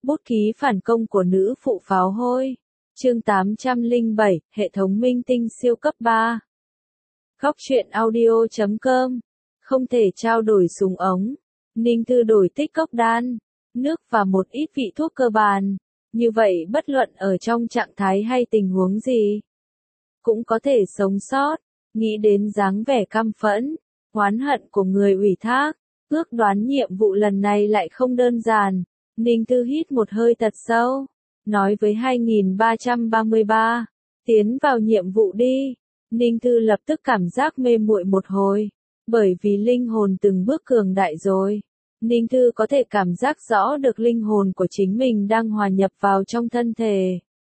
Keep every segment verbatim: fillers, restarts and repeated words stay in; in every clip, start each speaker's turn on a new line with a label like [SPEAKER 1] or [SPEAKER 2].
[SPEAKER 1] Bút ký phản công của nữ phụ pháo hôi. Chương tám trăm lẻ bảy, hệ thống minh tinh siêu cấp ba. Góc truyện audio chấm com. Không thể trao đổi súng ống. Ninh Thư đổi tích cốc đan, nước và một ít vị thuốc cơ bản. Như vậy bất luận ở trong trạng thái hay tình huống gì, cũng có thể sống sót. Nghĩ đến dáng vẻ căm phẫn, oán hận của người ủy thác, ước đoán nhiệm vụ lần này lại không đơn giản. Ninh Thư hít một hơi thật sâu, nói với hai nghìn ba trăm ba mươi ba, tiến vào nhiệm vụ đi. Ninh Thư lập tức cảm giác mê muội một hồi, bởi vì linh hồn từng bước cường đại rồi. Ninh Thư có thể cảm giác rõ được linh hồn của chính mình đang hòa nhập vào trong thân thể.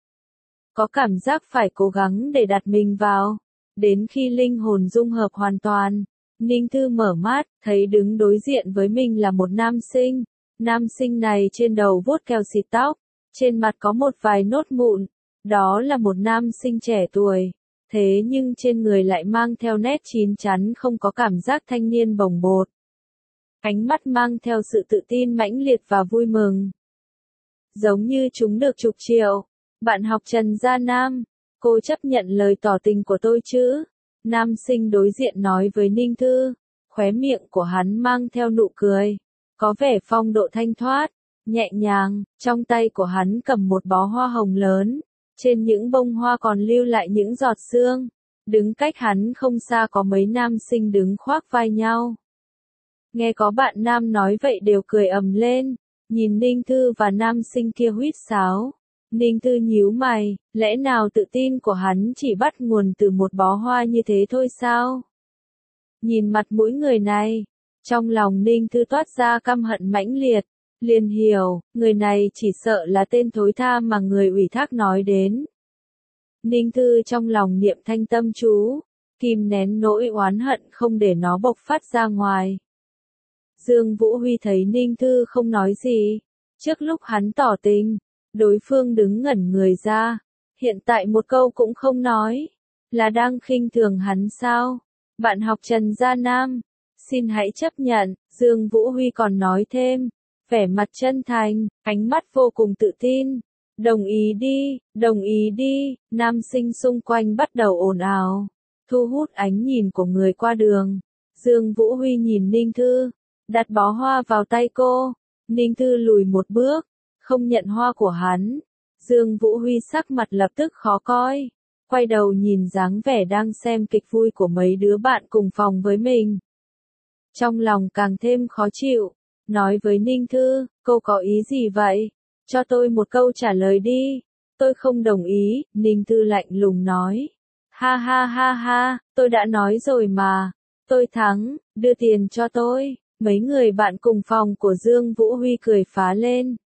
[SPEAKER 1] Có cảm giác phải cố gắng để đặt mình vào. Đến khi linh hồn dung hợp hoàn toàn, Ninh Thư mở mắt, thấy đứng đối diện với mình là một nam sinh. Nam sinh này trên đầu vuốt keo xịt tóc, trên mặt có một vài nốt mụn. Đó là một nam sinh trẻ tuổi, thế nhưng trên người lại mang theo nét chín chắn, không có cảm giác thanh niên bồng bột. Ánh mắt mang theo sự tự tin mãnh liệt và vui mừng. Giống như chúng được chục triệu. Bạn học Trần Gia Nam, cô chấp nhận lời tỏ tình của tôi chứ? Nam sinh đối diện nói với Ninh Thư, khóe miệng của hắn mang theo nụ cười, có vẻ phong độ thanh thoát, nhẹ nhàng, trong tay của hắn cầm một bó hoa hồng lớn, trên những bông hoa còn lưu lại những giọt sương. Đứng cách hắn không xa có mấy nam sinh đứng khoác vai nhau. Nghe có bạn nam nói vậy đều cười ầm lên, nhìn Ninh Thư và nam sinh kia huýt sáo. Ninh Thư nhíu mày, lẽ nào tự tin của hắn chỉ bắt nguồn từ một bó hoa như thế thôi sao? Nhìn mặt mũi người này, trong lòng Ninh Thư toát ra căm hận mãnh liệt, liền hiểu, người này chỉ sợ là tên thối tha mà người ủy thác nói đến. Ninh Thư trong lòng niệm thanh tâm chú, kìm nén nỗi oán hận không để nó bộc phát ra ngoài. Dương Vũ Huy thấy Ninh Thư không nói gì, trước lúc hắn tỏ tình, đối phương đứng ngẩn người ra, hiện tại một câu cũng không nói, là đang khinh thường hắn sao? Bạn học Trần Gia Nam, xin hãy chấp nhận. Dương Vũ Huy còn nói thêm, vẻ mặt chân thành, ánh mắt vô cùng tự tin. Đồng ý đi, đồng ý đi. Nam sinh xung quanh bắt đầu ồn ào, thu hút ánh nhìn của người qua đường. Dương Vũ Huy nhìn Ninh Thư, đặt bó hoa vào tay cô. Ninh Thư lùi một bước, không nhận hoa của hắn. Dương Vũ Huy sắc mặt lập tức khó coi, quay đầu nhìn dáng vẻ đang xem kịch vui của mấy đứa bạn cùng phòng với mình. Trong lòng càng thêm khó chịu, nói với Ninh Thư, cô có ý gì vậy? Cho tôi một câu trả lời đi. Tôi không đồng ý. Ninh Thư lạnh lùng nói. Ha ha ha ha, tôi đã nói rồi mà. Tôi thắng, đưa tiền cho tôi. Mấy người bạn cùng phòng của Dương Vũ Huy cười phá lên.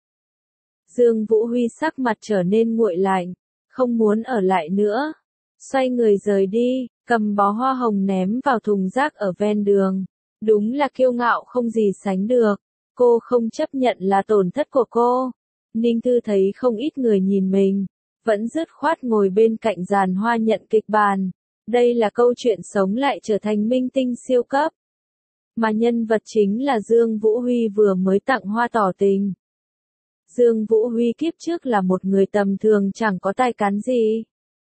[SPEAKER 1] Dương Vũ Huy sắc mặt trở nên nguội lạnh, không muốn ở lại nữa. Xoay người rời đi, cầm bó hoa hồng ném vào thùng rác ở ven đường. Đúng là kiêu ngạo không gì sánh được. Cô không chấp nhận là tổn thất của cô. Ninh Thư thấy không ít người nhìn mình, vẫn dứt khoát ngồi bên cạnh giàn hoa nhận kịch bản. Đây là câu chuyện sống lại trở thành minh tinh siêu cấp. Mà nhân vật chính là Dương Vũ Huy vừa mới tặng hoa tỏ tình. Dương Vũ Huy kiếp trước là một người tầm thường, chẳng có tài cán gì.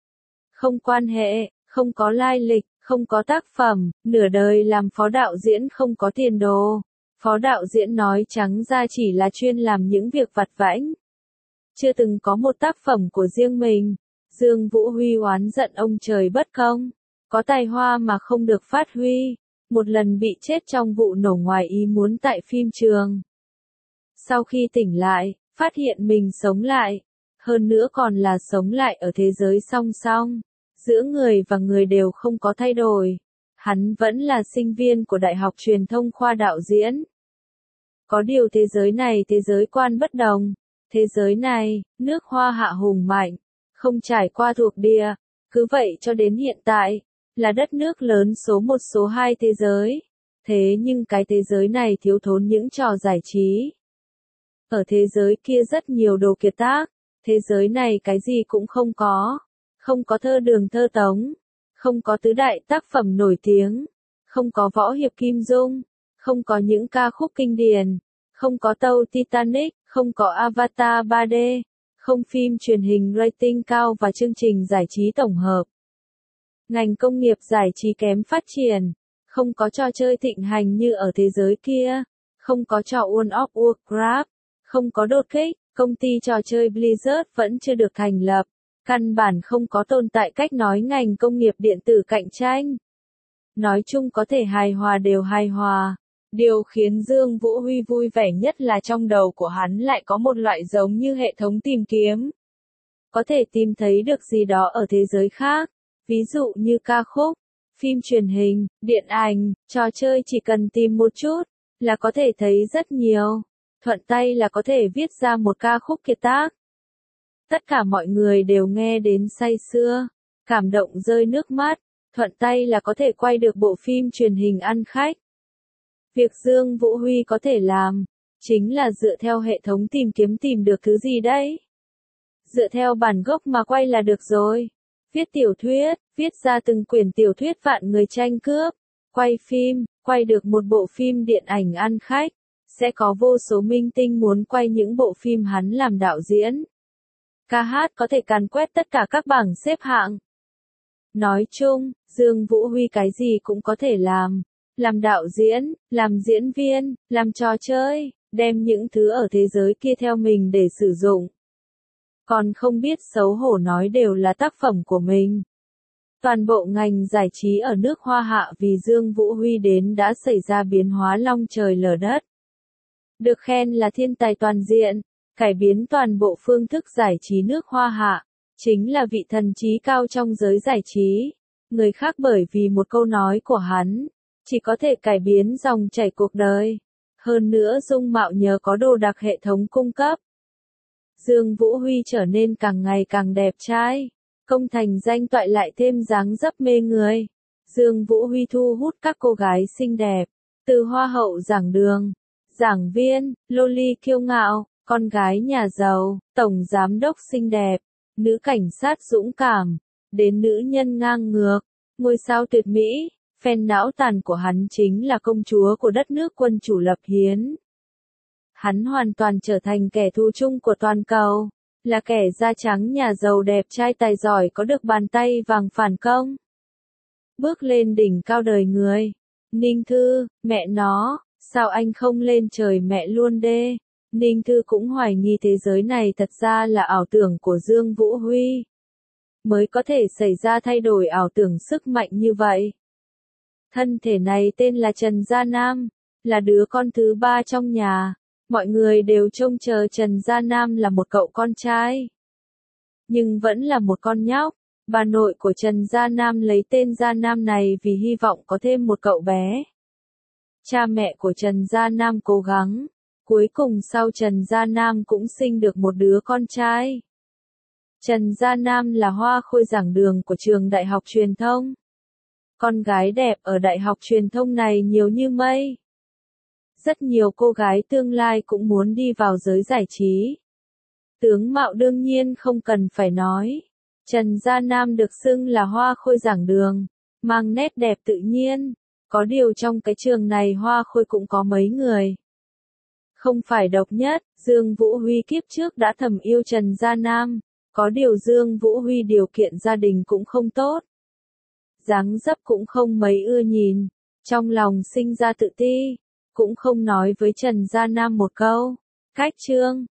[SPEAKER 1] Không quan hệ, không có lai lịch, không có tác phẩm, nửa đời làm phó đạo diễn không có tiền đồ. Phó đạo diễn nói trắng ra chỉ là chuyên làm những việc vặt vãnh. Chưa từng có một tác phẩm của riêng mình. Dương Vũ Huy oán giận ông trời bất công. Có tài hoa mà không được phát huy. Một lần bị chết trong vụ nổ ngoài ý muốn tại phim trường. Sau khi tỉnh lại, phát hiện mình sống lại. Hơn nữa còn là sống lại ở thế giới song song. Giữa người và người đều không có thay đổi. Hắn vẫn là sinh viên của Đại học Truyền thông khoa đạo diễn. Có điều thế giới này thế giới quan bất đồng. Thế giới này, nước Hoa Hạ hùng mạnh, không trải qua thuộc địa. Cứ vậy cho đến hiện tại, là đất nước lớn số một số hai thế giới. Thế nhưng cái thế giới này thiếu thốn những trò giải trí. Ở thế giới kia rất nhiều đồ kiệt tác. Thế giới này cái gì cũng không có. Không có thơ Đường Thơ Tống. Không có tứ đại tác phẩm nổi tiếng. Không có võ hiệp Kim Dung. Không có những ca khúc kinh điển. Không có tàu Titanic. không có avatar ba D, không phim truyền hình rating cao và chương trình giải trí tổng hợp. Ngành công nghiệp giải trí kém phát triển, không có trò chơi thịnh hành như ở thế giới kia, không có trò World of Warcraft, không có đột kích, công ty trò chơi Blizzard vẫn chưa được thành lập, căn bản không có tồn tại cách nói ngành công nghiệp điện tử cạnh tranh. Nói chung có thể hài hòa đều hài hòa. Điều khiến Dương Vũ Huy vui vẻ nhất là trong đầu của hắn lại có một loại giống như hệ thống tìm kiếm. Có thể tìm thấy được gì đó ở thế giới khác, ví dụ như ca khúc, phim truyền hình, điện ảnh, trò chơi chỉ cần tìm một chút, là có thể thấy rất nhiều. Thuận tay là có thể viết ra một ca khúc kiệt tác. Tất cả mọi người đều nghe đến say sưa, cảm động rơi nước mắt, thuận tay là có thể quay được bộ phim truyền hình ăn khách. Việc Dương Vũ Huy có thể làm, chính là dựa theo hệ thống tìm kiếm tìm được thứ gì đấy. Dựa theo bản gốc mà quay là được rồi. Viết tiểu thuyết, viết ra từng quyển tiểu thuyết vạn người tranh cướp, quay phim, quay được một bộ phim điện ảnh ăn khách, sẽ có vô số minh tinh muốn quay những bộ phim hắn làm đạo diễn. Ca hát có thể càn quét tất cả các bảng xếp hạng. Nói chung, Dương Vũ Huy cái gì cũng có thể làm. Làm đạo diễn, làm diễn viên, làm trò chơi, đem những thứ ở thế giới kia theo mình để sử dụng. Còn không biết xấu hổ nói đều là tác phẩm của mình. Toàn bộ ngành giải trí ở nước Hoa Hạ vì Dương Vũ Huy đến đã xảy ra biến hóa long trời lở đất. Được khen là thiên tài toàn diện, cải biến toàn bộ phương thức giải trí nước Hoa Hạ, chính là vị thần trí cao trong giới giải trí. Người khác bởi vì một câu nói của hắn, chỉ có thể cải biến dòng chảy cuộc đời. Hơn nữa dung mạo nhờ có đồ đặc hệ thống cung cấp. Dương Vũ Huy trở nên càng ngày càng đẹp trai, công thành danh toại lại thêm dáng dấp mê người. Dương Vũ Huy thu hút các cô gái xinh đẹp, từ hoa hậu giảng đường, giảng viên, loli kiêu ngạo, con gái nhà giàu, tổng giám đốc xinh đẹp, nữ cảnh sát dũng cảm, đến nữ nhân ngang ngược, ngôi sao tuyệt mỹ. Fan não tàn của hắn chính là công chúa của đất nước quân chủ lập hiến. Hắn hoàn toàn trở thành kẻ thù chung của toàn cầu, là kẻ da trắng nhà giàu đẹp trai tài giỏi có được bàn tay vàng phản công. Bước lên đỉnh cao đời người. Ninh Thư, mẹ nó, sao anh không lên trời mẹ luôn đê. Ninh Thư cũng hoài nghi thế giới này thật ra là ảo tưởng của Dương Vũ Huy. Mới có thể xảy ra thay đổi ảo tưởng sức mạnh như vậy. Thân thể này tên là Trần Gia Nam, là đứa con thứ ba trong nhà. Mọi người đều trông chờ Trần Gia Nam là một cậu con trai. Nhưng vẫn là một con nhóc. Bà nội của Trần Gia Nam lấy tên Gia Nam này vì hy vọng có thêm một cậu bé. Cha mẹ của Trần Gia Nam cố gắng. Cuối cùng sau Trần Gia Nam cũng sinh được một đứa con trai. Trần Gia Nam là hoa khôi giảng đường của trường Đại học Truyền thông. Con gái đẹp ở Đại học Truyền thông này nhiều như mây. Rất nhiều cô gái tương lai cũng muốn đi vào giới giải trí. Tướng mạo đương nhiên không cần phải nói. Trần Gia Nam được xưng là hoa khôi giảng đường, mang nét đẹp tự nhiên. Có điều trong cái trường này hoa khôi cũng có mấy người. Không phải độc nhất, Dương Vũ Huy kiếp trước đã thầm yêu Trần Gia Nam. Có điều Dương Vũ Huy điều kiện gia đình cũng không tốt. Dáng dấp cũng không mấy ưa nhìn. Trong lòng sinh ra tự ti. Cũng không nói với Trần Gia Nam một câu. Cách trương,